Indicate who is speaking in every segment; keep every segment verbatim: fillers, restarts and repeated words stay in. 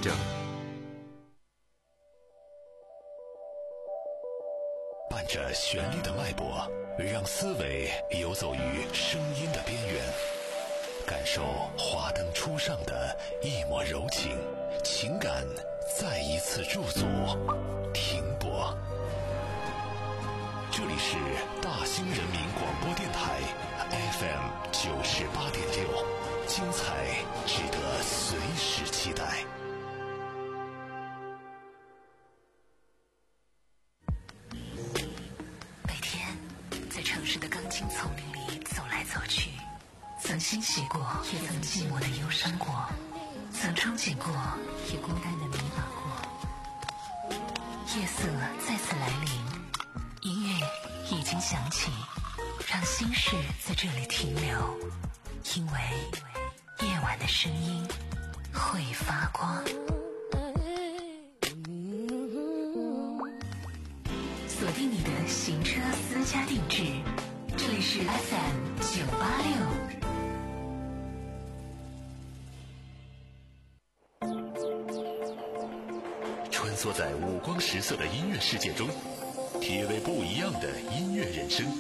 Speaker 1: 正。伴着旋律的脉搏，让思维游走于声音的边缘，感受华灯初上的一抹柔情，情感再一次驻足停泊。这里是大兴人民广播电台 F M 九十八点六，精彩值得随时期待。
Speaker 2: 每天在城市的钢筋丛林里走来走去，曾欣喜过，也曾寂寞的忧伤过，曾憧憬过，也孤单的迷茫过。夜色再次来临，音乐已经响起，让心事在这里停留，因为夜晚的声音会发光。锁定你的行车私家定制，这里是 F M 九八六。
Speaker 1: 穿梭在五光十色的音乐世界中，体味不一样的音乐人生。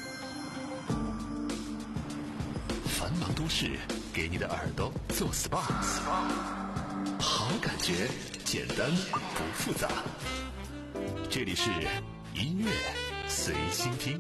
Speaker 1: 繁忙都市给你的耳朵做 S P A， 好感觉简单不复杂。这里是音乐随心听。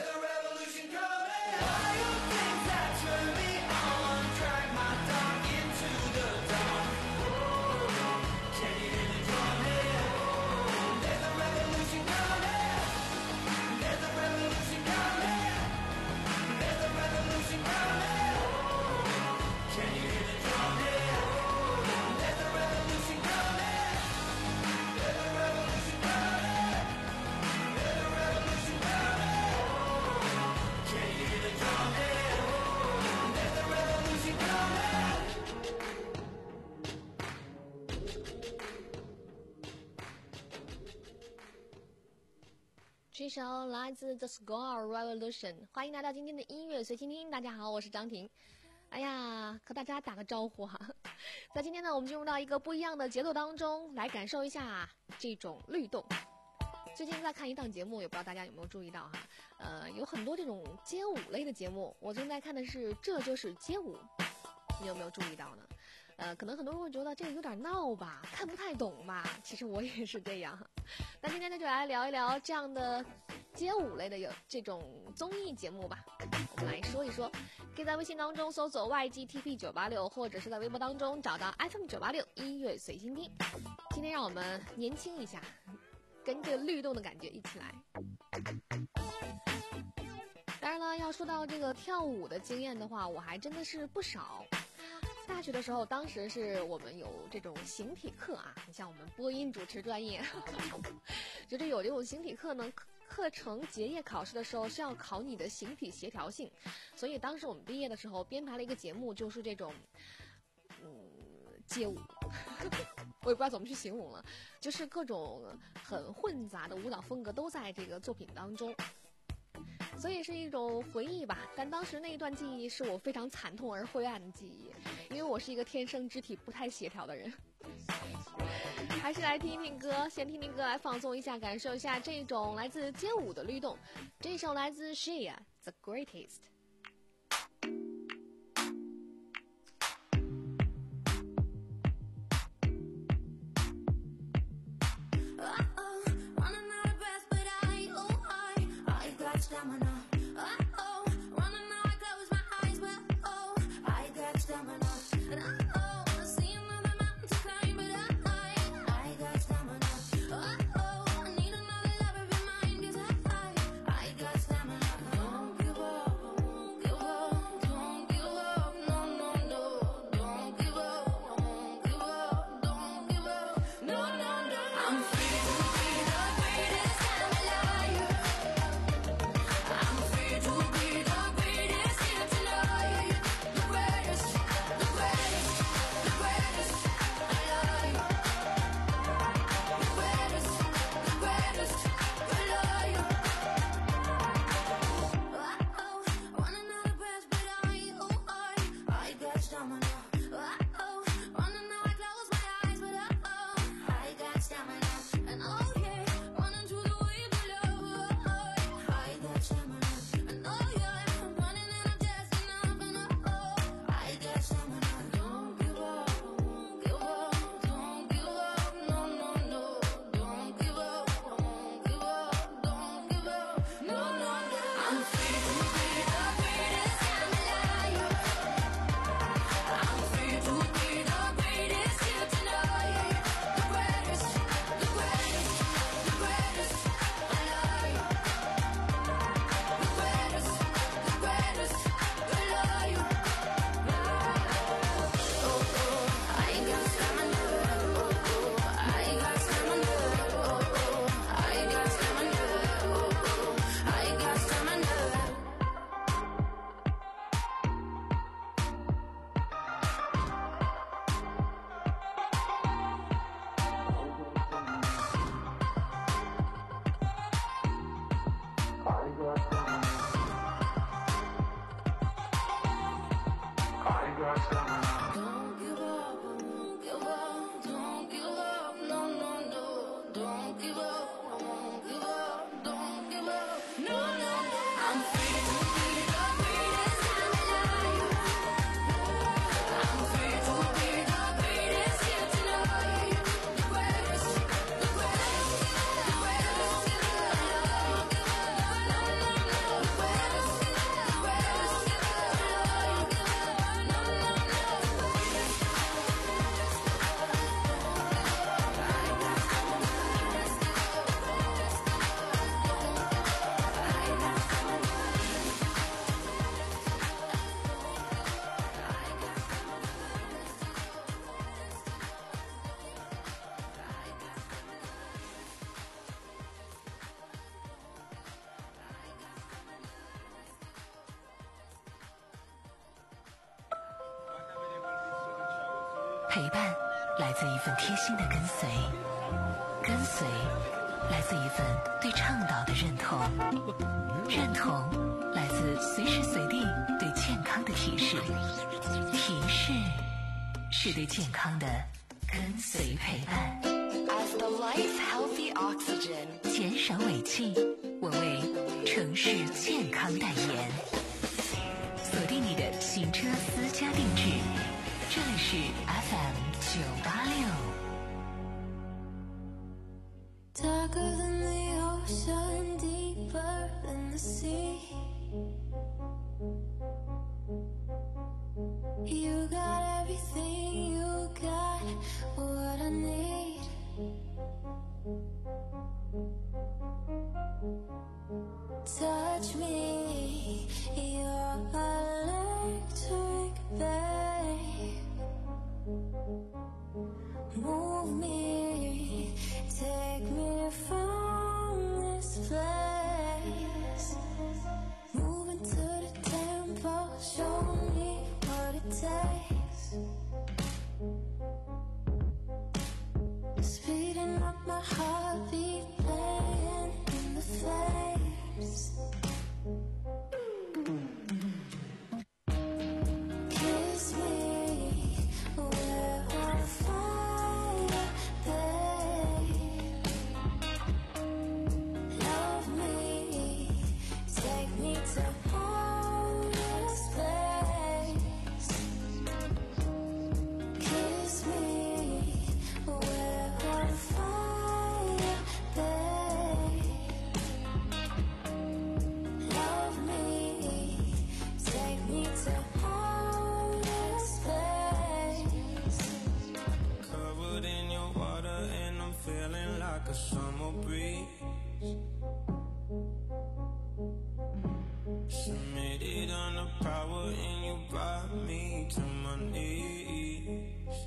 Speaker 3: Why you think that turn me on, drag my dog in 这首来自 The Score Revolution， 欢迎来到今天的音乐随倾听。大家好，我是张婷。哎呀，和大家打个招呼哈。在今天呢，我们进入到一个不一样的节奏当中，来感受一下这种律动。最近在看一档节目，也不知道大家有没有注意到哈，呃，有很多这种街舞类的节目。我正在看的是《这就是街舞》，你有没有注意到呢？呃，可能很多人会觉得这个有点闹吧，看不太懂吧。其实我也是这样。那今天呢，就来聊一聊这样的街舞类的有这种综艺节目吧。我们来说一说，可以在微信当中搜索 Y G T P 九八六， 或者是在微博当中找到 F M 九八六音乐随心听。今天让我们年轻一下，跟着律动的感觉一起来。当然了，要说到这个跳舞的经验的话，我还真的是不少。大学的时候，当时是我们有这种形体课啊，你像我们播音主持专业，就是有这种形体课呢，课程结业考试的时候是要考你的形体协调性，所以当时我们毕业的时候编排了一个节目，就是这种，嗯，街舞，我也不知道怎么去形容了，就是各种很混杂的舞蹈风格都在这个作品当中。所以是一种回忆吧，但当时那一段记忆是我非常惨痛而灰暗的记忆，因为我是一个天生肢体不太协调的人。还是来听一听歌，先听听歌来放松一下，感受一下这种来自街舞的律动。这首来自 Shea The Greatest。
Speaker 2: 陪伴来自一份贴心的跟随，跟随来自一份对倡导的认同。 认同来自随时随地对健康的提示，提示是对健康的跟随陪伴。
Speaker 4: As the lights healthy oxygen，
Speaker 2: 减少尾气，我为城市健康代言。锁定你的行车私家定制，这里是 F M 九八六。
Speaker 5: Darker than the ocean, deeper than the sea. You got everything, you got what I need. Touch me, you're electric, babe. Move me, take me from this place. Moving to the tempo, show me what it takes. Speeding up my heartbeat, playing in the flames. Kiss me, we're on fire, babe. Love me, take me to outer space. Kiss me, we're on fire, babe. Love me, take me to outer space.
Speaker 6: Covered in your water and I'm feeling like a summer breeze. Submitted on the power and you brought me to my knees.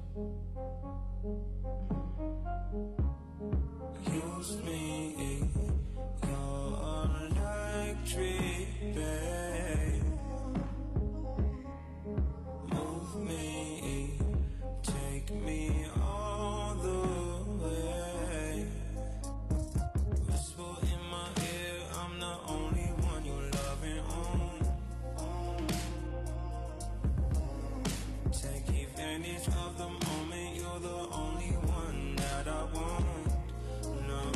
Speaker 6: Use me, you're electric, babe. Move me, take me all the way. Whisper in my ear, I'm the only one you're loving on. Take advantage of the moment, you're the only one that I want. No.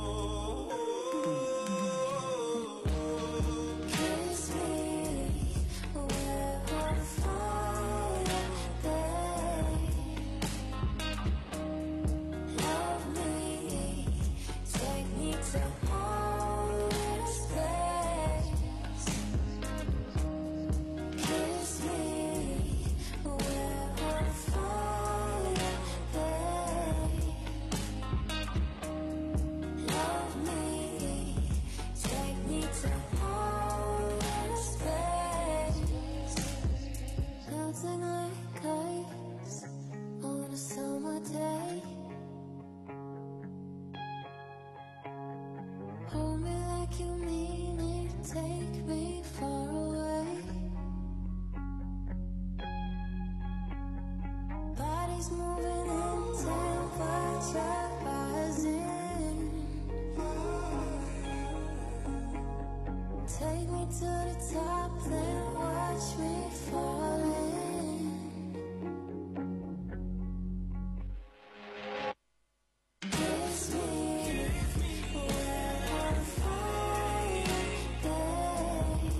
Speaker 5: Kiss me, we're on fire, babe. Love me, take me to outer space. Kiss me, we're on fire, babe. Love me, take me to outer space. Melting like ice on a summer day. Hold me like you mean it, take me far away. Bodies moving in temperature rising. Take me to the top, then watch me fall in. Kiss me, we're on fire, babe.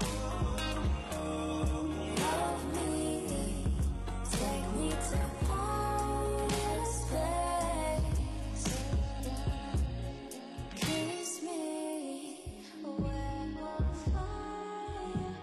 Speaker 5: Love me, take me to outer space. Kiss me, we're on fire.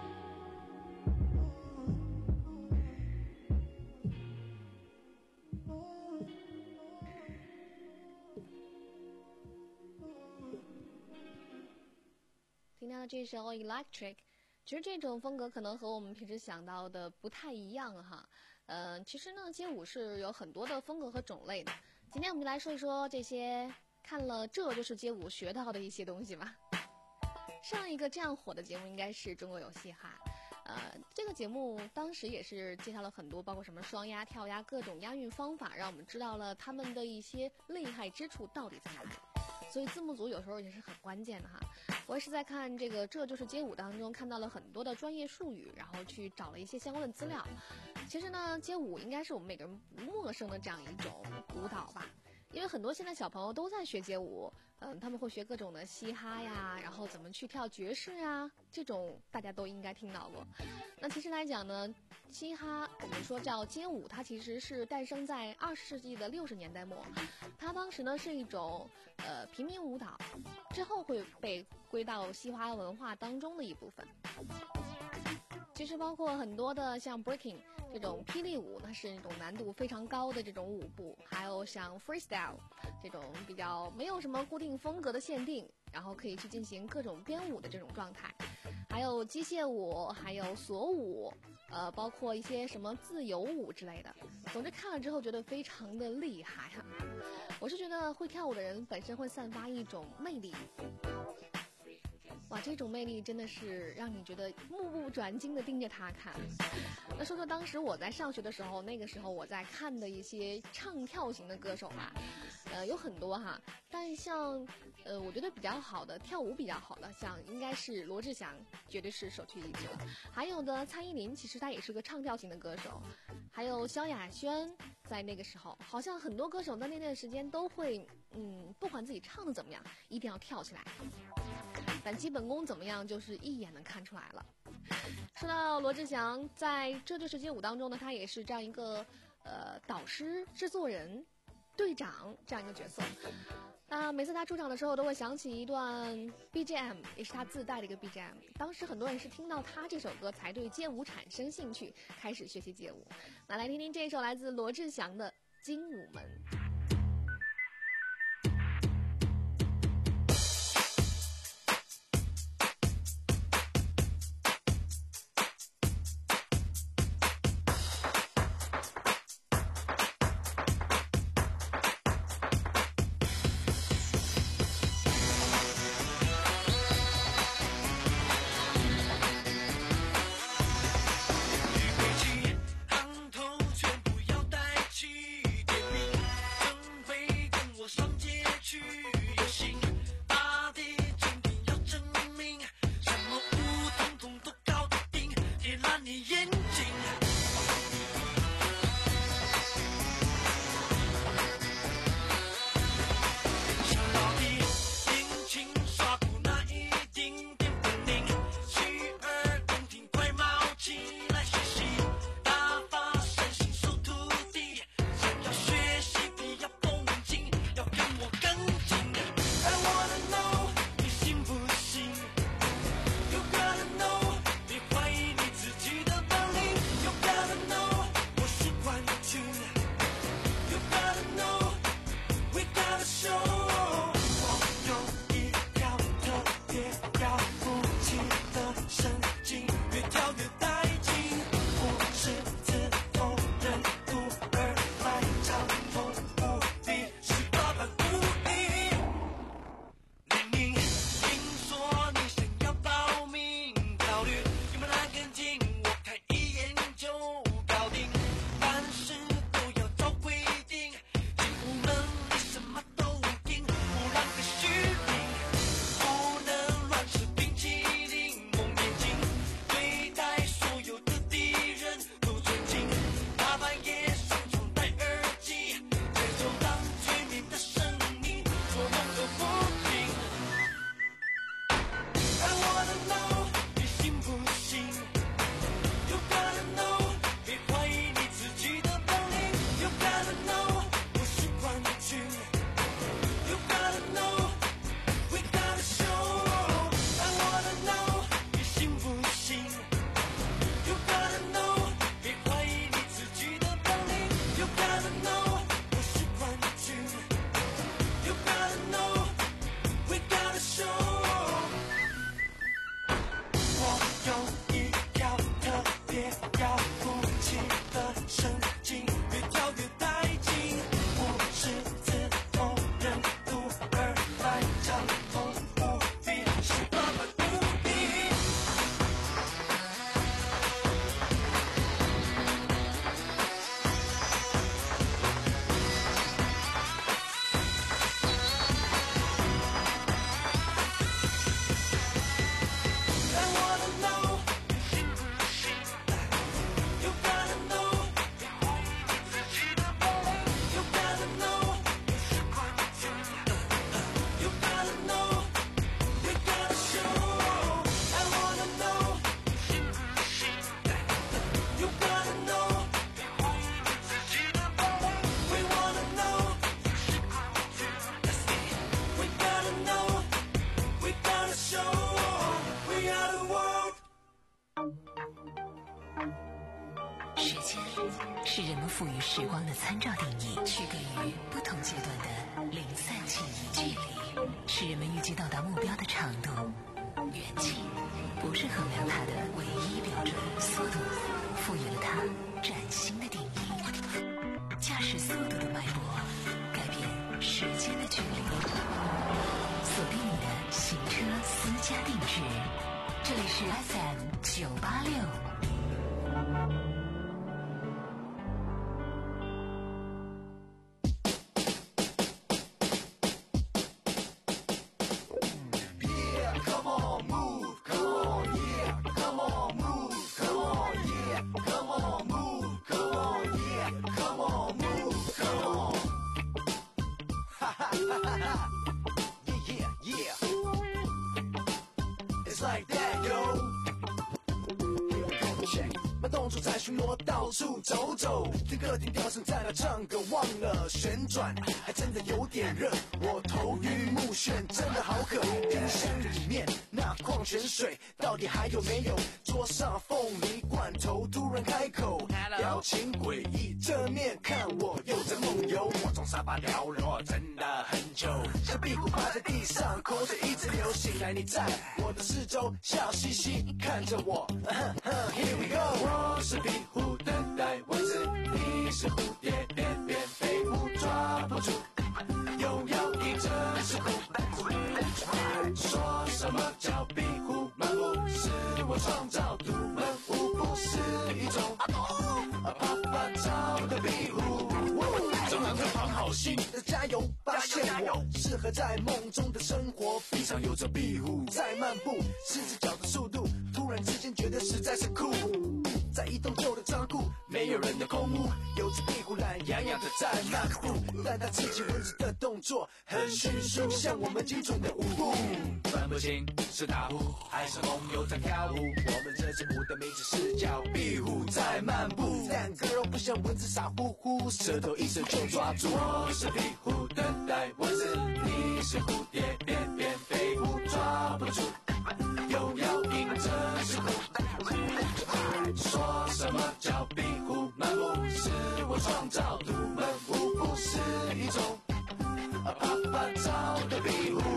Speaker 3: 听到这首 Electric， 其实这种风格可能和我们平时想到的不太一样哈。呃，其实呢，街舞是有很多的风格和种类的。今天我们就来说一说这些看了这就是街舞学到的一些东西吧。上一个这样火的节目应该是《中国有嘻哈》，呃，这个节目当时也是介绍了很多，包括什么双押、跳押各种押韵方法，让我们知道了他们的一些厉害之处到底在哪里。 所以字幕组有时候也是很关键的哈。我也是在看这个《这就是街舞》当中看到了很多的专业术语，然后去找了一些相关的资料。其实呢，街舞应该是我们每个人不陌生的这样一种舞蹈吧。因为很多现在小朋友都在学街舞，嗯，他们会学各种的嘻哈呀，然后怎么去跳爵士啊，这种大家都应该听到过。那其实来讲呢，嘻哈我们说叫街舞，它其实是诞生在二十世纪的六十年代末，它当时呢是一种呃平民舞蹈，之后会被归到嘻哈文化当中的一部分。其实包括很多的像 breaking 这种霹雳舞，它是一种难度非常高的这种舞步，还有像 freestyle 这种比较没有什么固定风格的限定，然后可以去进行各种编舞的这种状态，还有机械舞，还有锁舞，呃，包括一些什么自由舞之类的。总之看了之后觉得非常的厉害哈、啊。我是觉得会跳舞的人本身会散发一种魅力。哇，这种魅力真的是让你觉得目不转睛的盯着他看。那说说当时我在上学的时候，那个时候我在看的一些唱跳型的歌手吧，呃，有很多哈，但像呃，我觉得比较好的跳舞比较好的，像应该是罗志祥，绝对是首屈一指了。还有的蔡依林，其实她也是个唱跳型的歌手，还有萧亚轩，在那个时候，好像很多歌手在那段时间都会，嗯，不管自己唱的怎么样，一定要跳起来。但基本功怎么样，就是一眼能看出来了。说到罗志祥，在《这就是街舞》当中呢，他也是这样一个呃导师、制作人、队长这样一个角色。那每次他出场的时候，都会响起一段 B G M， 也是他自带的一个 B G M。当时很多人是听到他这首歌才对街舞产生兴趣，开始学习街舞。那来听听这一首来自罗志祥的《精舞门》。
Speaker 7: 行头全部要带起，点名。
Speaker 2: 是人们赋予时光的参照定义，区隔于不同阶段的零散记忆距离，是人们预计到达目标的长度。远近不是衡量它的唯一标准，速度赋予了它崭新的定义。驾驶速度的脉搏，改变时间的距离。锁定你的行车私家定制，这里是 F M 九八六。
Speaker 7: 到处走走，听歌听调声在那唱歌，忘了旋转，还真的有点热。我头晕目眩，真的好渴。冰箱里面那矿泉水到底还有没有？桌上凤梨罐头突然开口，表情诡异，正面看我又在梦游。我从沙发掉落，真的很久，小屁股趴在地上，口水一直流。醒来你在我的四周，笑嘻嘻看着我。Here we go， 我是壁虎。等待蚊子，你是蝴蝶，翩翩飞舞，抓不住，又要一阵是苦。说什么叫壁虎漫步？是我创造独门舞步，是一种啪啪照的壁虎。中南特旁好戏，加油！发现我适合在梦中的生活，地上有着壁虎在漫步，四只脚的速度，突然之间觉得实在是酷。在一栋旧的仓库，没有人的空屋，有只壁虎懒洋洋的在漫步，但它刺激蚊子的动作很迅速，像我们精准的舞步。分不清是大虎还是红牛在跳舞，我们这支舞的名字是叫壁虎在漫步。但 girl 不像蚊子傻乎乎，舌头一伸就抓住。我是壁虎等待蚊子，你是蝴蝶翩翩飞舞，抓不住，又要迎着是苦。说什么叫壁虎漫步？是我创造独门舞步，是一种啪啪照的壁虎。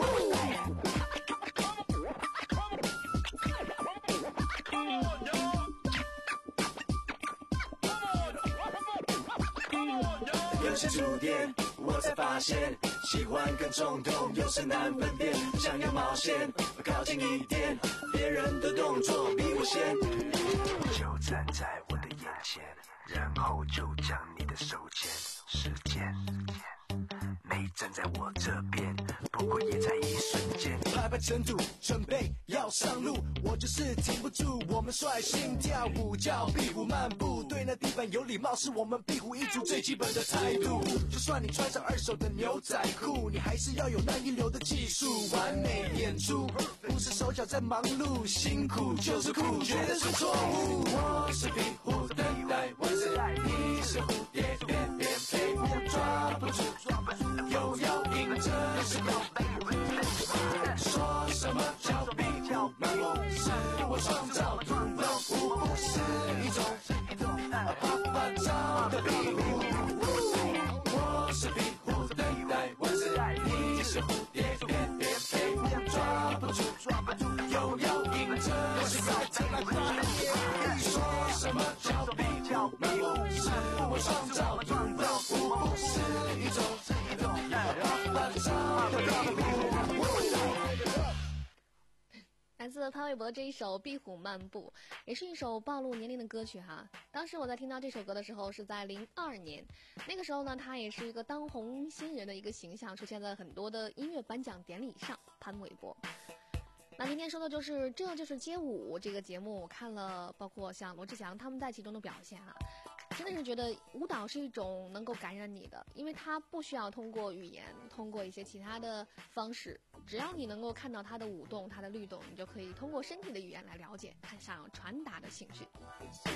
Speaker 7: 有些触电，我才发现，喜欢跟冲动有时难分辨。想要冒险，靠近一点，别人的动作比我先。就站在我的眼前，然后就将你的手牵。时间没站在我这边，不过也在一瞬间。拍拍尘土，准备要上路，我就是停不住。我们率性跳舞，叫壁虎漫步，对那地板有礼貌，是我们壁虎一族最基本的态度。就算你穿上二手的牛仔裤，你还是要有那一流的技术，完美演出，不是手脚在忙碌，辛苦就是酷，绝对是错误。我是壁虎等待蚊子，你是蝴蝶翩翩飞舞，抓不住，又要迎着时空。说什么叫壁虎漫步？是我创造独门舞步，是一种啪啪照的壁虎。我是壁虎等待蚊子，你是蝴蝶翩翩飞舞，抓不住，又要迎着时空。说什么叫壁虎漫步？是我创造独门舞步，是一种啪啪照的壁虎。
Speaker 3: 来自潘玮柏这一首《壁虎漫步》，也是一首暴露年龄的歌曲哈。当时我在听到这首歌的时候是在零二年，那个时候呢，他也是一个当红新人的一个形象，出现在很多的音乐颁奖典礼上。潘玮柏。那今天说的就是《这就是街舞》这个节目，我看了，包括像罗志祥他们在其中的表现啊，真的是觉得舞蹈是一种能够感染你的，因为它不需要通过语言，通过一些其他的方式，只要你能够看到它的舞动、它的律动，你就可以通过身体的语言来了解他想要传达的情绪。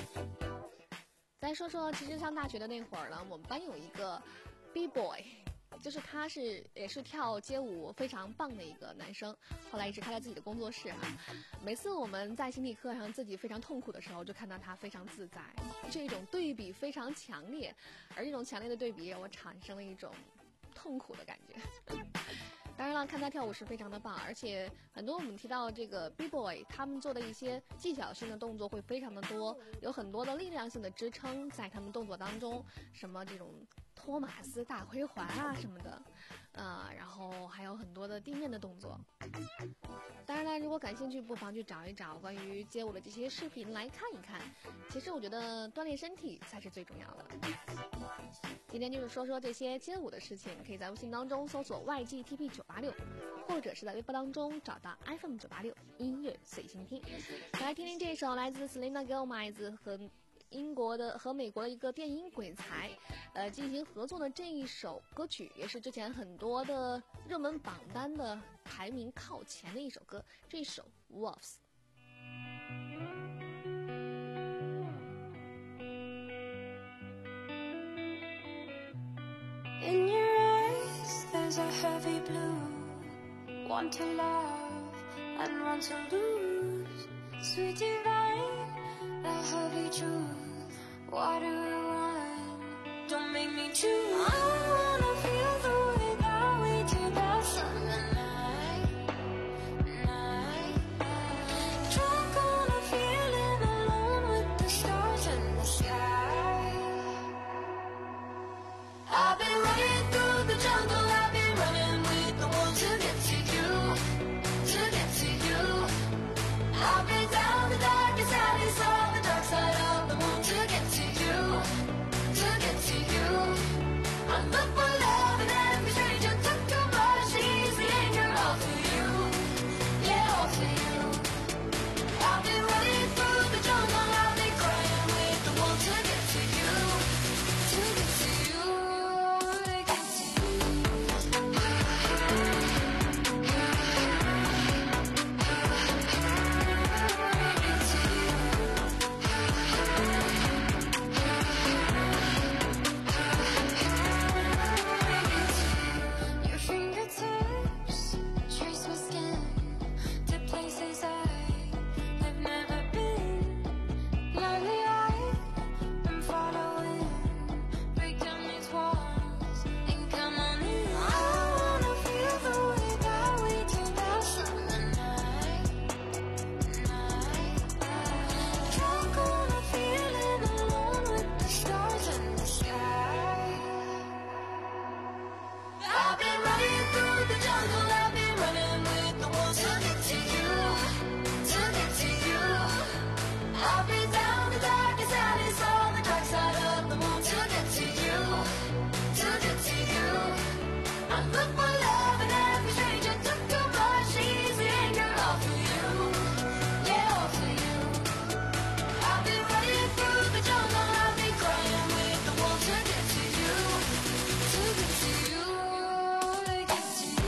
Speaker 3: 再说说，其实上大学的那会儿呢，我们班有一个 B boy， 就是他是也是跳街舞非常棒的一个男生，后来一直开了自己的工作室哈。每次我们在心理课上自己非常痛苦的时候，就看到他非常自在，这种对比非常强烈，而这种强烈的对比让我产生了一种痛苦的感觉。当然了，看他跳舞是非常的棒，而且很多我们提到这个 B-boy 他们做的一些技巧性的动作会非常的多，有很多的力量性的支撑在他们动作当中，什么这种托马斯大回环啊什么的，呃，然后还有很多的地面的动作。当然了，如果感兴趣，不妨去找一找关于街舞的这些视频来看一看。其实我觉得锻炼身体才是最重要的。今天就是说说这些街舞的事情，可以在微信当中搜索 Y G T P 九八六，或者是在微博当中找到 F M 九八六音乐随心听。来听听这首来自 Selena Gomez 和英国的和美国的一个电音鬼才，呃，进行合作的这一首歌曲，也是之前很多的热门榜单的排名靠前的一首歌，这一首 Wolves。
Speaker 5: In your eyes, there's a heavy blue. Want to love and want to lose. Sweet divine, the heavy truth. What do you want? Don't make me choose. I wanna feel the way that we do that summer night, night, night. Drunk on a feeling alone with the stars in the sky. I've been running through the jungle, I've been running with the wolves to get to you, to get to you. I've been down the darkest alleys, saw the dark side of the moon to get to you, to get to you. I look for love in every stranger, took too much, easy anger, all for you, yeah, all for you. I've been running through the jungle, I've been crying with the wolves to get to you, to get to you. Your fingertips trace my skin to places I've never been. Blindly I'm following. Break down these walls and come on in. I wanna feel the way that we do that summer night, night, night. Drunk on a feeling alone with the stars in the sky. I've been running through the jungle, I've been running with the wolves to get to you, to get to you. I've been down the darkest alleys, saw the dark side of the moon to get to you, to get to you. I look for love in every stranger, took too much easy anger, all for you, yeah, all for you. I've been running through the jungle, I've been crying with the wolves to get to you, to get to you, to get to you.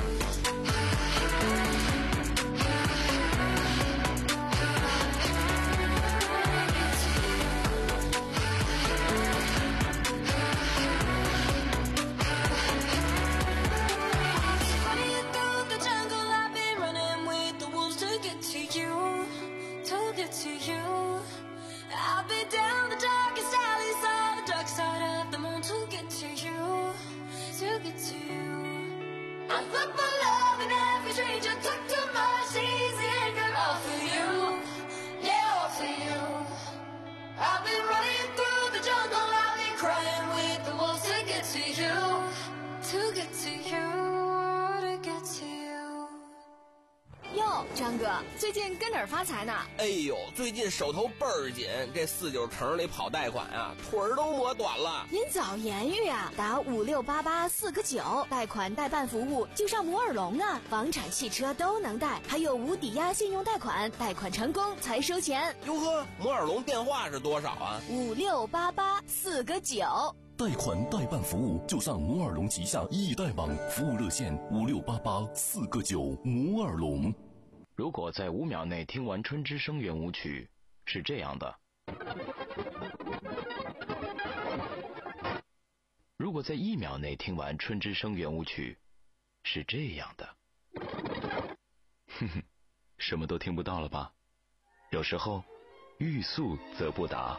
Speaker 5: Running through the jungle, I've been running with the wolves to get to you, to get to you. I've been down the darkest alleys, saw the dark side of the moon to get to you, to get to you. I look for love in every stranger, took too much easy anger, all for you, yeah, all for you. I've been running through the jungle, I've been crying with the wolves to get to you, to get to you, to get to you.
Speaker 8: 哟，张哥，最近跟哪儿发财呢？
Speaker 9: 哎呦，最近手头倍儿紧，这四九城里跑贷款啊，腿儿都磨短了。
Speaker 8: 您早言语啊，打五六八八四个九，贷款代办服务就上摩尔龙啊，房产、汽车都能贷，还有无抵押信用贷款，贷款成功才收钱。
Speaker 9: 哟呵，摩尔龙电话是多少啊？
Speaker 8: 五六八八四个九。
Speaker 1: 贷款代办服务就上摩尔龙旗下易贷网，服务热线五六八八四个九。摩尔龙。
Speaker 10: 如果在五秒内听完春之声圆舞曲，是这样的。如果果在一秒内听完《春之声》圆舞曲，是这样的。哼哼，什么都听不到了吧？有时候欲速则不达。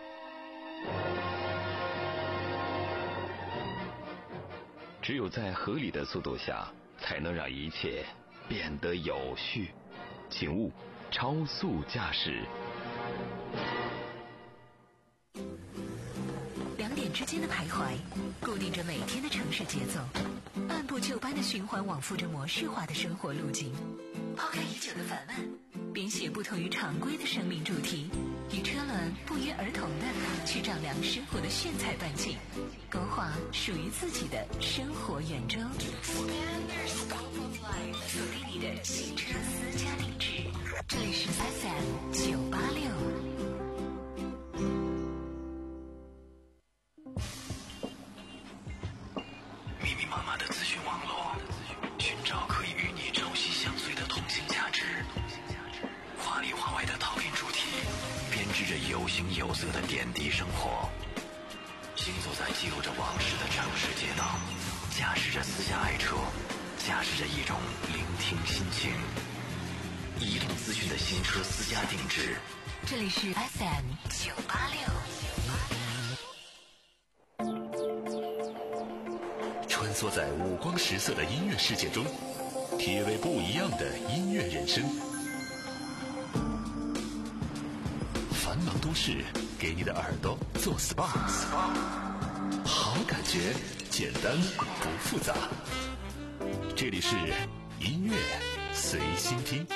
Speaker 10: 只有在合理的速度下，才能让一切变得有序。请勿超速驾驶。
Speaker 2: 两点之间的徘徊，固定着每天的城市节奏，按部就班的循环往复着模式化的生活路径。抛开已久的烦闷，编写不同于常规的生命主题，与车轮不约而同的去丈量生活的炫彩半径，勾画属于自己的生活圆周。锁定你的新车私家定制，这里是 F M 九八六。
Speaker 1: 密密麻麻的资讯网络，寻找可以与你朝夕相随的通信价值。华里华外的套印主题，编织着有形有色的点滴生活。行走在记录着往事的城市街道，驾驶着私家爱车，驾驶着一种聆听心情。移动资讯的新车私家定制，
Speaker 2: 这里是 F M 九八六。
Speaker 1: 穿梭在五光十色的音乐世界中，体味不一样的音乐人生。繁忙都市给你的耳朵做 S P A， 好感觉简单不复杂。这里是音乐随心听。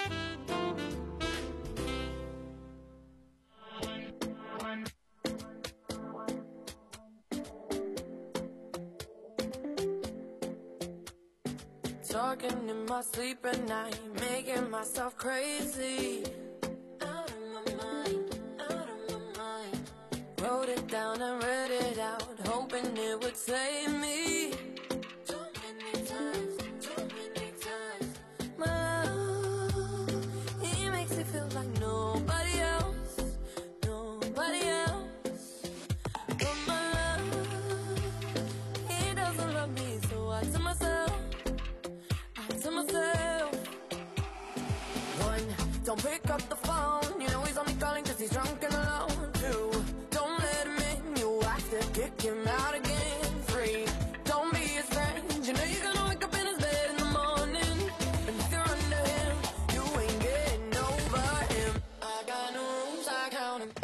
Speaker 5: Talking in my sleep at night, making myself crazy. Out of my mind, out of my mind. Wrote it down and read it out, hoping it would save me. Too many times, too many times. My love, he makes me feel like nobody else, nobody else. But my love, he doesn't love me, so I tell myself.To myself, one, don't pick up the phone. You know he's only calling cause he's drunk and alone. Two, don't let him in. You have to kick him out again. Three, don't be his friend. You know you're gonna wake up in his bed in the morning. And if you're under him, you ain't getting over him. I got no rules, I count him.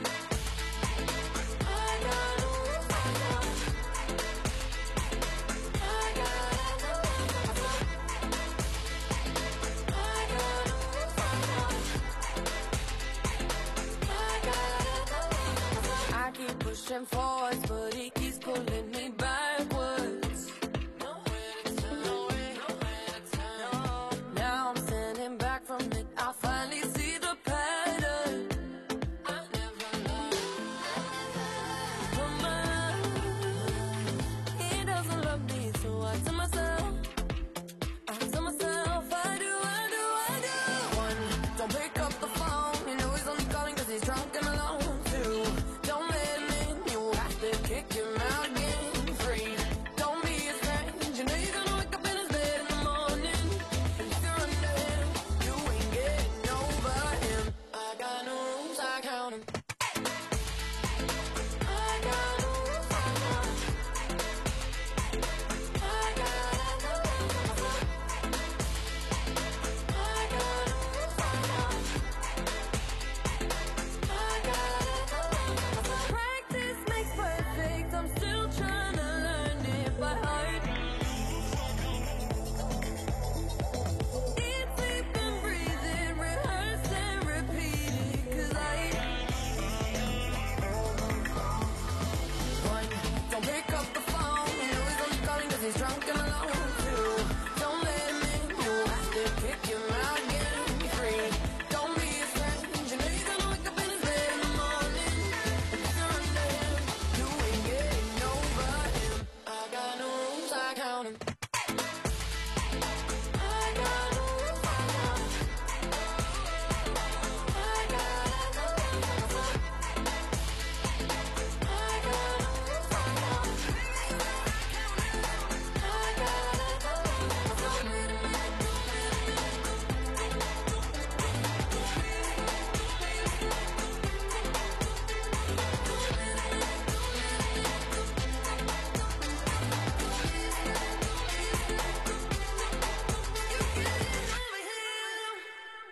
Speaker 5: I got no rules, I count him. I got no rules.I keep pushing forwards, but he keeps pulling me backwards. Nowhere to turn, nowhere, nowhere to turn. Now I'm standing back from it. I finally see the pattern. I never learned. But my love, he doesn't love me, so I tell myself, I tell myself, I do, I do, I do. One, don't pick up the phone. You know he's only calling cause he's drunk and alone.Kick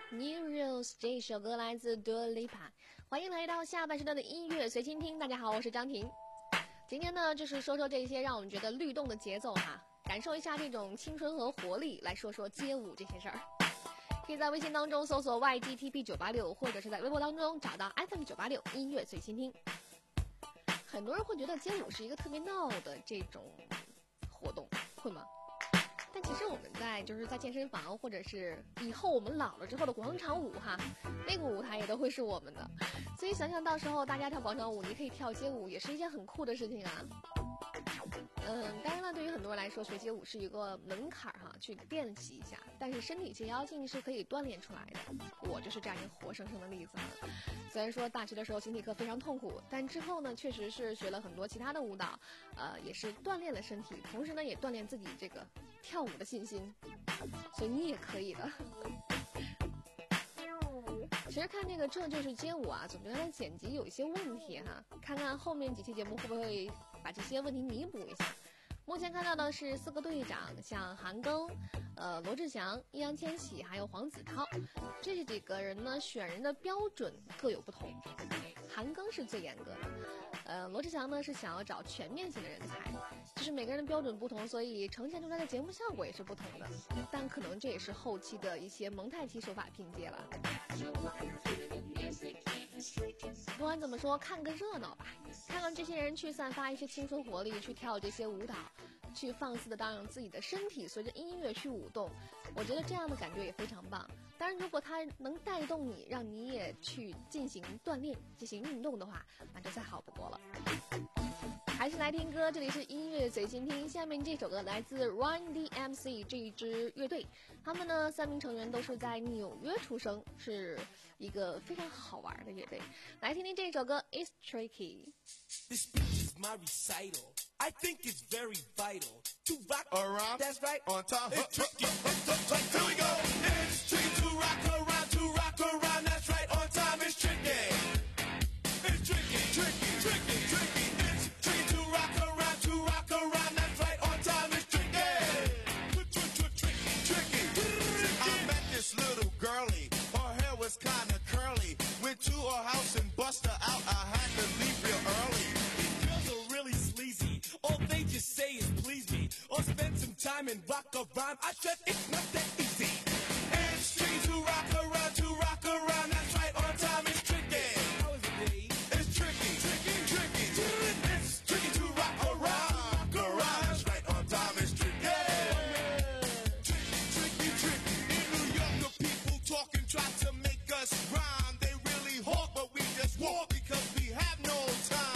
Speaker 3: New Rules 这首歌来自 Dua Lipa。欢迎来到下半时段的音乐随倾听。大家好，我是张婷。今天呢，就是说说这些让我们觉得律动的节奏哈，感受一下这种青春和活力，来说说街舞这些事儿。可以在微信当中搜索 Y G T P 九八六，或者是在微博当中找到 F M 九八六音乐随倾听。很多人会觉得街舞是一个特别闹的这种活动，会吗？但其实我们在就是在健身房，或者是以后我们老了之后的广场舞哈，那个舞台也都会是我们的。所以想想到时候大家跳广场舞，你可以跳街舞，也是一件很酷的事情啊。嗯，当然了，对于很多人来说，学街舞是一个门槛哈，去练习一下。但是身体协调性是可以锻炼出来的，我就是这样一个活生生的例子。虽然说大学的时候形体课非常痛苦，但之后呢，确实是学了很多其他的舞蹈，呃，也是锻炼了身体，同时呢，也锻炼自己这个跳舞的信心。所以你也可以的。其实看这个这就是街舞啊，总觉得剪辑有一些问题哈，看看后面几期节目会不会把这些问题弥补一下。目前看到的是四个队长，像韩庚、呃罗志祥、易烊千玺还有黄子韬，这几个人呢选人的标准各有不同。韩庚是最严格的，呃罗志祥呢是想要找全面性的人才，就是每个人的标准不同，所以呈现出来的节目效果也是不同的。但可能这也是后期的一些蒙太奇手法拼接了。不管怎么说，看个热闹吧，看看这些人去散发一些青春活力，去跳这些舞蹈，去放肆的让自己的身体随着音乐去舞动，我觉得这样的感觉也非常棒。当然如果它能带动你，让你也去进行锻炼进行运动的话，那就再好不过了。还是来听歌，这里是音乐随心听。下面这首歌来自 Run D M C 这一支乐队，他们呢三名成员都是在纽约出生，是一个非常好玩的乐队。来听听这首歌 It's Tricky。
Speaker 11: This speech is my recital. I think it's very vital to rock around. That's right, on time. It's tricky. Here we go. It's tricky to rock around, to rock around. That's right, on time. It's tricky. It's tricky, tricky, tricky, tricky. It's tricky to rock around, to rock around. That's right, on time. It's tricky. Tricky, tricky. I met this little girlie. Her hair was kinda curly. Went to her house and bust her out. I had to leave real early. Girls are really sleazy. All they just say is please me, or spend some time and rock a rhyme. I said it's not that easy. It's tricky to rock around, to rock around. That's right, on time it's tricky. How is it, Dave? It's tricky, tricky, tricky. It's tricky to rock around, rock around. That's right, on time it's tricky. Tricky, tricky, tricky. In New York, the people talking try to make us rhyme. They really hawk, but we just walk because we have no time.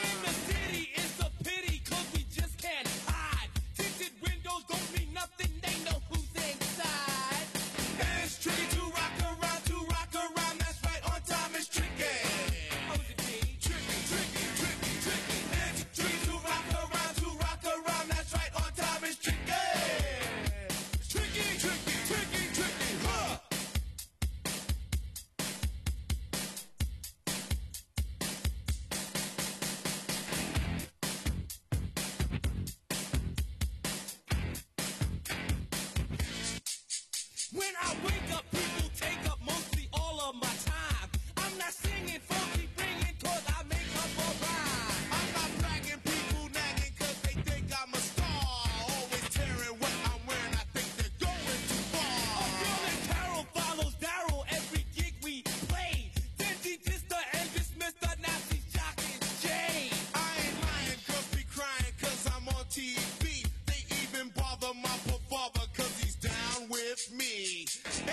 Speaker 11: When I wake up, people take up mostly all of my time. I'm not singing funky, bringing, cause I make up a rhyme. I'm not bragging, people nagging, cause they think I'm a star. Always tearing what I'm wearing, I think they're going too far. A girl named Carol follows Daryl every gig we play. Then she dissed her and dismissed her, now she's jocking Jay. I ain't lying, girls be crying, cause I'm on T V. They even bother my father, cause he's down with me.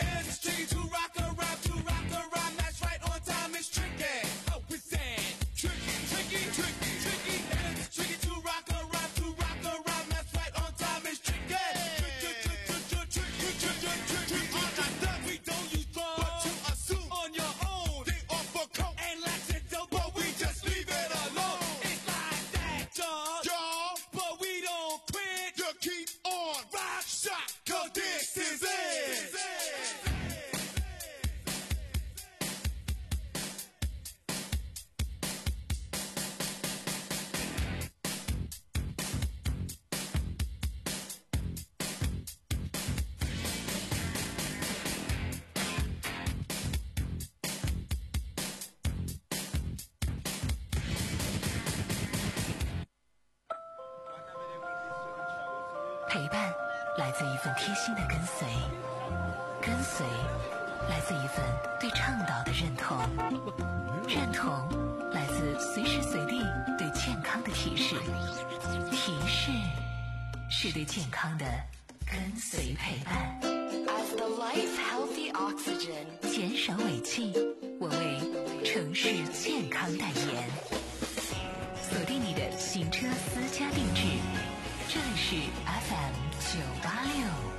Speaker 2: 陪伴来自一份贴心的跟随，跟随来自一份对倡导的认同，认同来自随时随地对健康的提示，提示是对健康的跟随陪伴。
Speaker 4: As the life healthy oxygen，
Speaker 2: 减少尾气，我为城市健康代言。锁定你的行车私家定制，这里是 F M 九八六。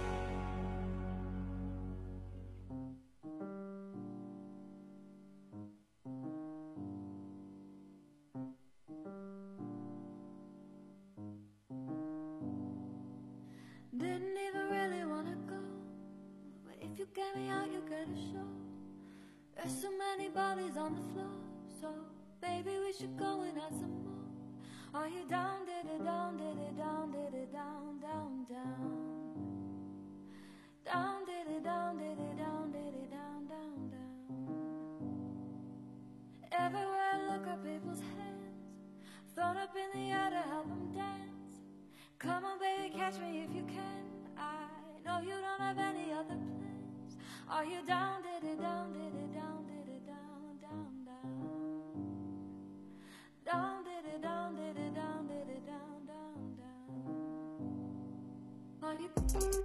Speaker 5: Didn't even really wanna go, but if you get me out, you get a show. There's so many bodies on the floor, so baby we should go and have some more. Are you down, did it down, did it down, did it down, down, down? Down, did it down, did it down, did it down, down, down. Everywhere I look at people's hands, thrown up in the air to help them dance. Come on baby, catch me if you can. I know you don't have any other plans. Are you down, did it down, did it down, did it down, down, down? Down, did it down, did it down, did it down, down, down? Are you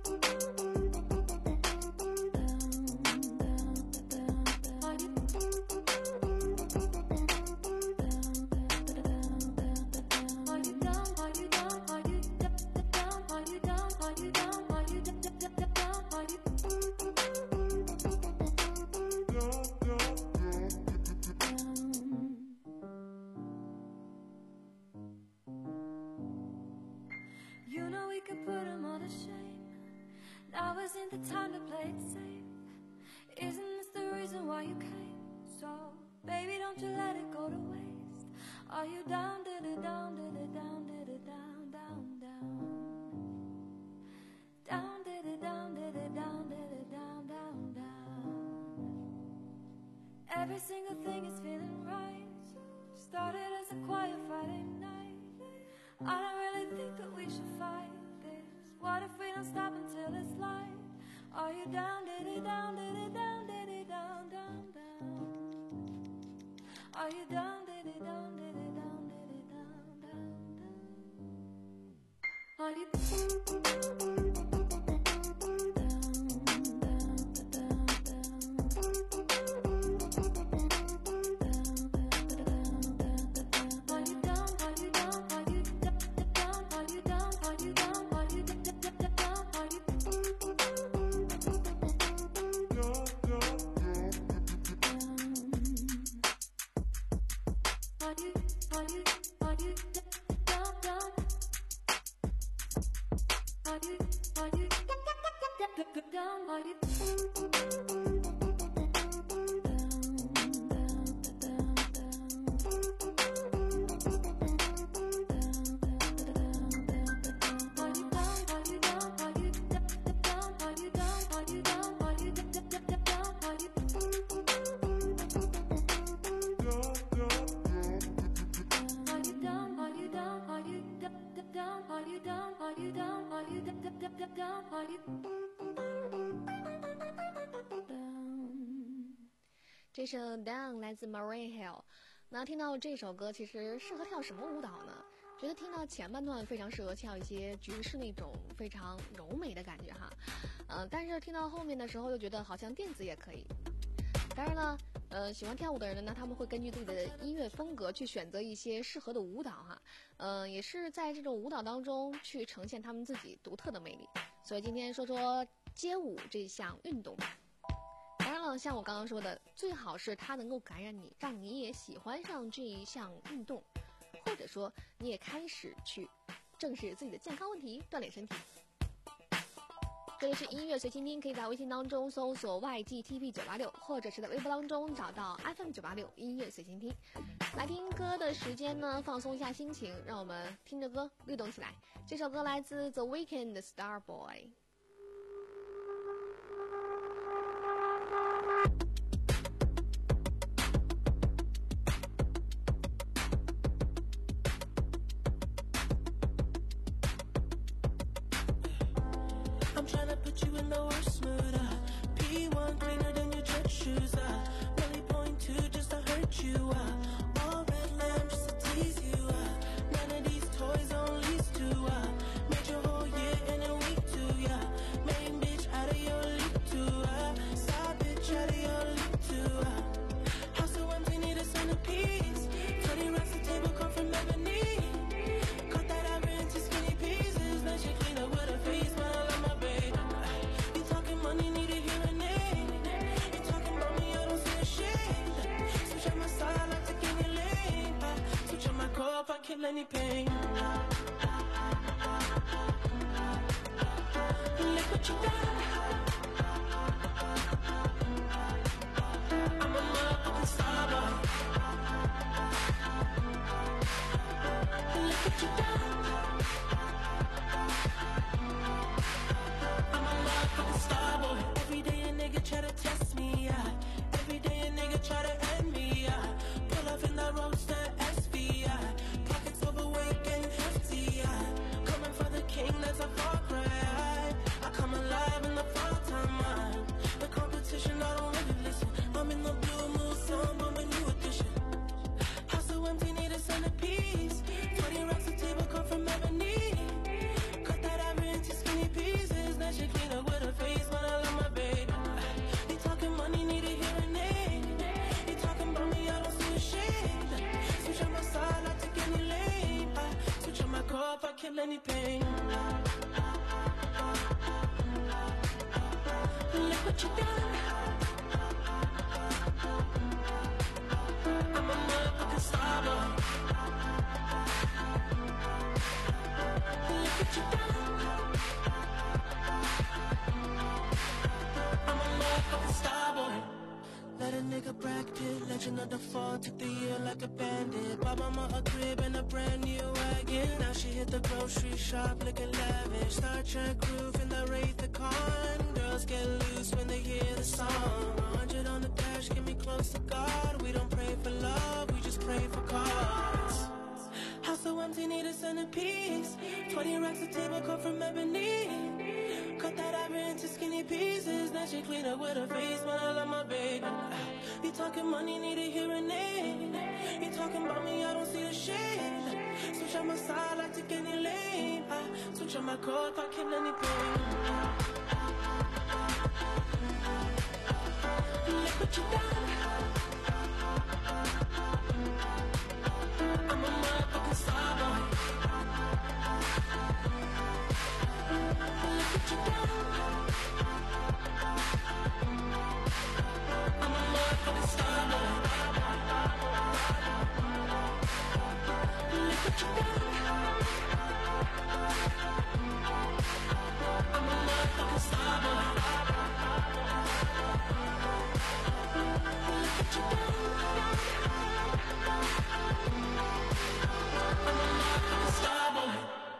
Speaker 5: You know we could put them all to shame. Now isn't the time to play it safe. Isn't this the reason why you came? So, baby, don't you let it go to waste. Are you down, did it down, did it down, did it down, down, down? Down, did it down, did it down, did it down, down, down? Every single thing is feeling right. Started as a quiet Friday night. I don't really think that we should fight this. What if we don't stop until it's light? Are you down, did it down, did it down, did it down, down, down? Are you down, did it down, did it down, did it down, down, down? Are you down, are you
Speaker 3: 这首 Down 来自 Maureen Hill。 那听到这首歌其实适合跳什么舞蹈呢？觉得听到前半段非常适合跳一些爵士那种非常柔美的感觉哈，呃，但是听到后面的时候又觉得好像电子也可以。当然了，呃，喜欢跳舞的人呢，他们会根据自己的音乐风格去选择一些适合的舞蹈哈，呃，也是在这种舞蹈当中去呈现他们自己独特的魅力。所以今天说说街舞这项运动。当然了，像我刚刚说的，最好是它能够感染你，让你也喜欢上这一项运动，或者说你也开始去正视自己的健康问题，锻炼身体。这里是音乐随心听，可以在微信当中搜索 Y G T V 九八六，或者是在微博当中找到 F M 九八六音乐随心听。来听歌的时间呢，放松一下心情，让我们听着歌律动起来。这首歌来自 The Weeknd 的 Starboy。
Speaker 12: I'm trying to put you in the worst mood. Uh, P one cleaner than your church shoes. Uh, really point two just to hurt you. Uh, all red lamb just to tease you. Uh, none of these toys on lease to. Uh, made your whole year in a week too. Yeah, main bitch out of your league too. Uh, side bitch out of your league too. Uh, house so empty, need a centerpiece. Twenty racks the table come from ebony. Cut that out into skinny pieces. Then she clean up with her face, but I love my baby. You talking money, need a hearing aid. You talking about me, I don't see a shade. Switch on my side, I like to get in lane. Switch on my core if I kill any pain. Look what you done. I'm a motherfucking star boy. Look what you done. I'm a motherfucking star boy. Every day a nigga try to test me, yeah. Every day a nigga try to end me, yeah. Pull up in the roadster S V, yeah. Pockets overweight getting hefty, yeah. Coming for the king, that's a far cry. I come alive in the fall time, man. The competition, I don't really listen. I'm in the blue moon, song, I'm a new edition. House so empty, need a centerpiece. Twenty racks of table come from ebony. Cut that ivory into skinny pieces. Then she clean up with her face, but I love my baby. You talking money, need a hearing aid. You talking about me, I don't see a shade. Switch on my side, I take any lane. Switch on my core if I kill any pain. Look what you done. I'm a motherfucking star boy. Look what you done. I'm a motherfucking star boy. Let a nigga bracket, legend of the fall, took the year like a bandit. Bought mama a crib and a brand new wagon. Now she hit the grocery shop looking lavish. Star Trek roof in the Wraith the Con. Girls get loose when they hear the song. A hundred on the dash, get me close to God. We don't pray for love, we just pray for cars. House so empty, need a centerpiece. Twenty racks of table come from ebony. Cut that ivory into skinny pieces. Then she clean up with her face, but I love my baby. You talking money, need a hearing aid. You talking about me, I don't see a shade. Switch on my side, I take any lane. Switch on my core if I kill any pain. Look what you done. I'm a motherfucking star boy. Look what you done. I'm a motherfucking star boy. Look what you done. I'm a motherfucking star boy. Look what you done. I'm a motherfucking star boy.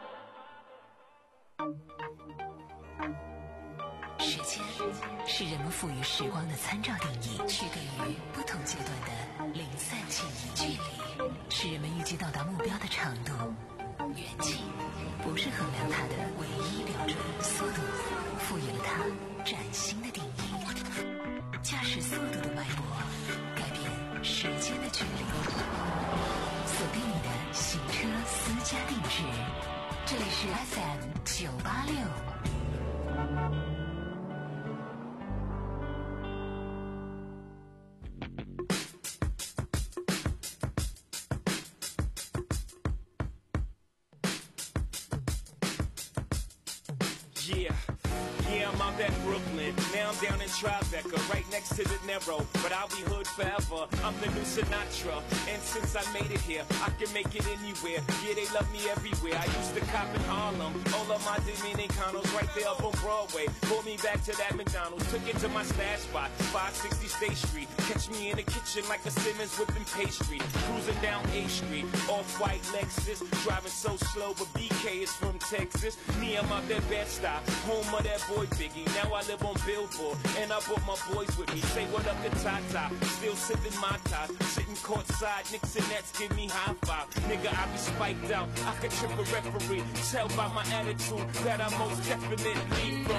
Speaker 2: 时间是人们赋予时光的参照定义，区隔于不同阶段的零散记忆。距离是人们预计到达目标的长度，远近不是衡量它的唯一标准。速度赋予了它崭新的定义。驾驶速度的脉搏，改变时间的距离。锁定你的行车私家定制，这里是 F M 九八六。
Speaker 6: Yeah, yeah, I'm out at Brooklyn. Now I'm down in Tribeca, right next to De Niro. But I'll be hood forever. I'm the new Sinatra. And since I made it here, I can make it anywhere. Yeah, they love me everywhere. I used to cop in Harlem. All of my Dominicanos right there up on Broadway. Pulled me back to that McDonald's. Took it to my stash spot, five sixty State Street. Catch me in the kitchen like a Simmons whipping pastry. Cruising down A Street, off-white Lexus. Driving so slow, but B K is from Texas. Me, I'm out there Bed-Stuy. Home of that boy Biggie. Now I live on Billboard, and I brought my boys with me. Say what up to Tata, still sipping my tie. Sitting courtside, Knicks and Nets give me high five. Nigga, I be spiked out, I could trip a referee. Tell by my attitude that I most definitely from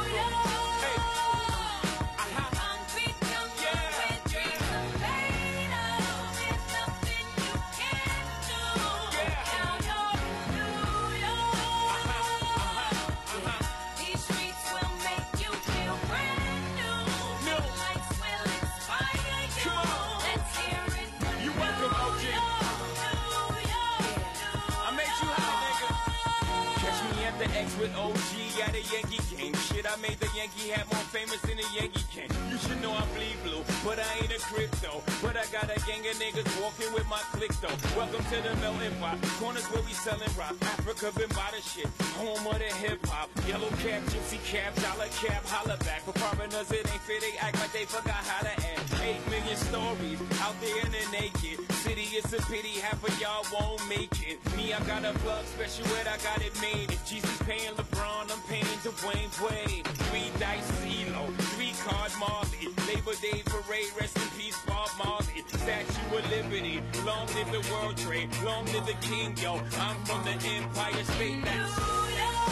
Speaker 6: with O G at a Yankee game. Shit, I made the Yankee hat more famous than the Yankee can. You should know I bleed blue, but I ain't a crypto. But I got a gang of niggas walking with my click though. Welcome to the melting pot. Corners where we selling rock. Africa been by the shit. Home of the hip hop. Yellow cap, gypsy cap, dollar cap, holla back. For foreigners it ain't fair, they act like they forgot how to act. Eight million stories out there in the naked city. It's a pity half of y'all won't make it. Me, I got a plug special ed, I got it made. If Jesus paying LeBron, I'm paying Dwayne Wade. Three dice CeeLo, three card Marley. Labor Day parade, rest in peace Bob Marley. Statue of Liberty, long live the World Trade, long live the King, yo. I'm from the Empire State. That's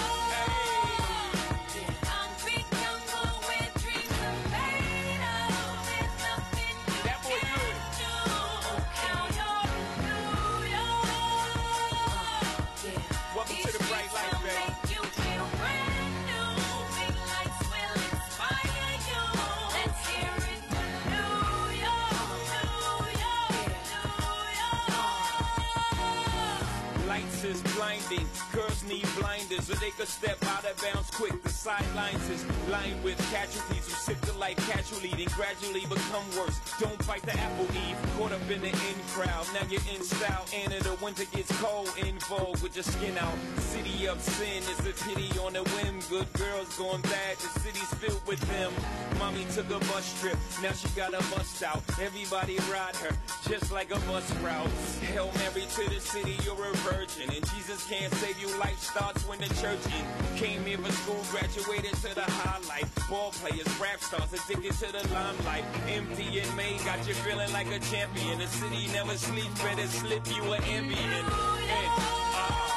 Speaker 6: is blinding. Girls need blinders so they could step out of bounds quick. The sidelines is lined with casualties who sip the life casually, then gradually become worse. Don't fight the apple eve, caught up in the in crowd. Now you're in style, and in the winter gets cold. In vogue with your skin out. City of sin is a pity on a whim. Good girls going bad, the city's filled with them. Mommy took a bus trip, now she got a bust out. Everybody ride her, just like a bus route. Hail Mary to the city, you're a virgin. And Jesus can't save you, life starts when the church in. Came here for school, graduated to the highlight. Ball players, rap stars, addicted to the limelight. Empty and May got you feeling like a champion. The city never sleeps, better slip you an ambient. And, uh,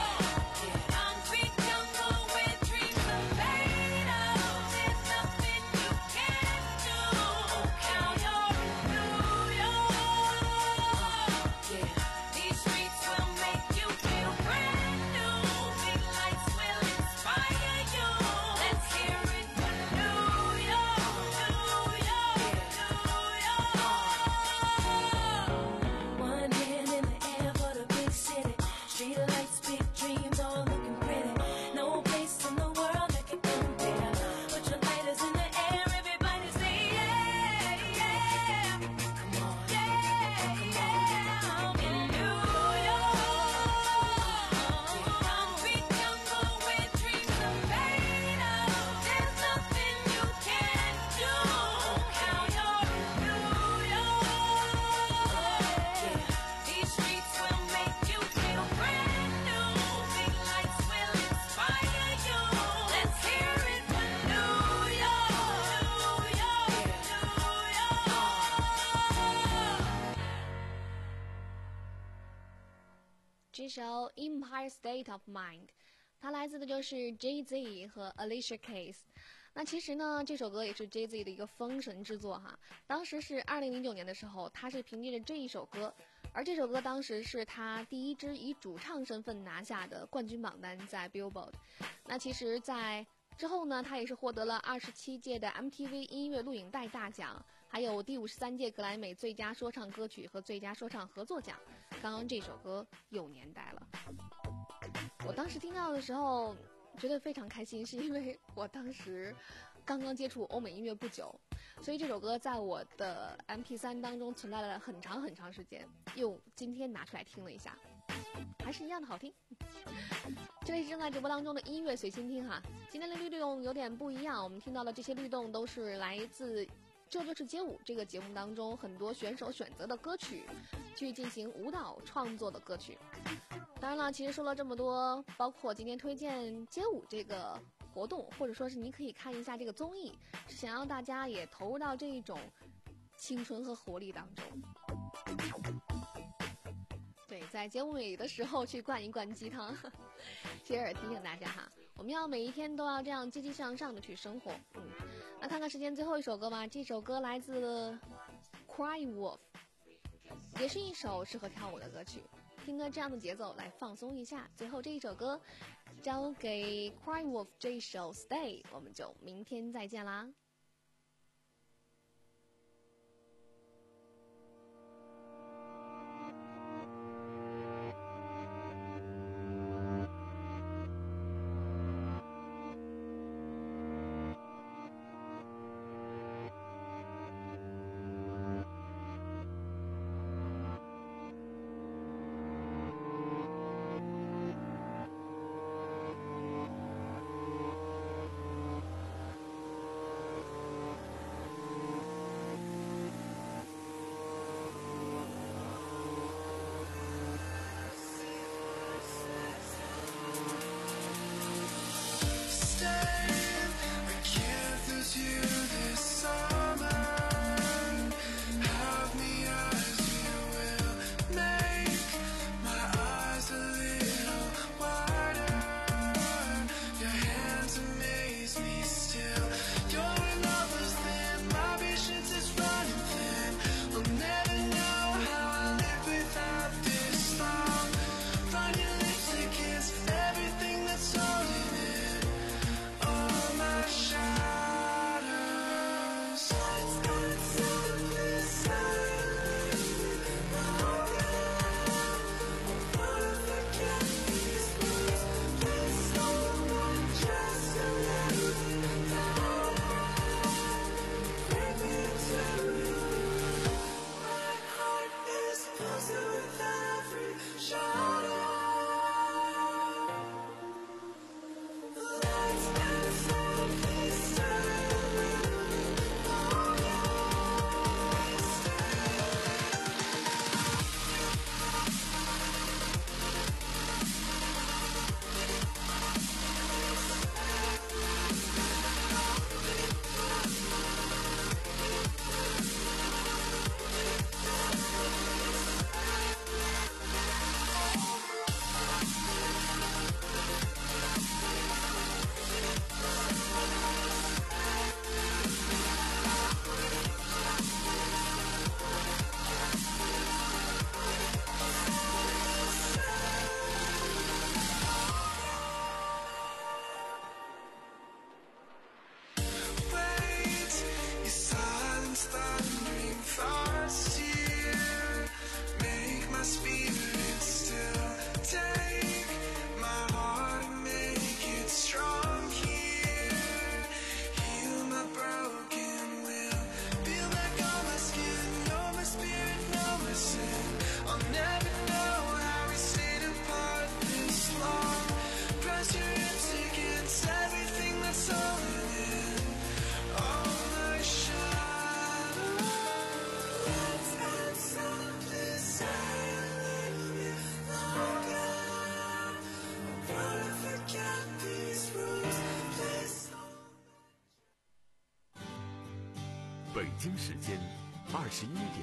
Speaker 3: 这首 Empire State of Mind， 它来自的就是 Jay-Z 和 Alicia Keys。那其实呢，这首歌也是 Jay-Z 的一个封神之作哈。当时是二零零九年的时候，他是凭借着这一首歌，而这首歌当时是他第一支以主唱身份拿下的冠军榜单，在 Billboard。那其实，在之后呢，他也是获得了二十七届的 M T V 音乐录影带大奖，还有第五十三届格莱美最佳说唱歌曲和最佳说唱合作奖。刚刚这首歌有年代了，我当时听到的时候觉得非常开心，是因为我当时刚刚接触欧美音乐不久，所以这首歌在我的 M P 三 当中存在了很长很长时间，又今天拿出来听了一下，还是一样的好听。这里是正在直播当中的音乐随心听哈，今天的律动有点不一样，我们听到的这些律动都是来自这就是街舞这个节目当中很多选手选择的歌曲，去进行舞蹈创作的歌曲。当然了，其实说了这么多，包括今天推荐街舞这个活动，或者说是你可以看一下这个综艺，是想要大家也投入到这一种青春和活力当中。对，在节目里的时候去灌一灌鸡汤。谢尔提醒大家哈，我们要每一天都要这样积极向上的去生活。嗯，那看看时间，最后一首歌吧。这首歌来自 Cry Wolf， 也是一首适合跳舞的歌曲。听着这样的节奏来放松一下。最后这一首歌交给 Cry Wolf 这一首 Stay， 我们就明天再见啦。
Speaker 1: 北京时间二十一点。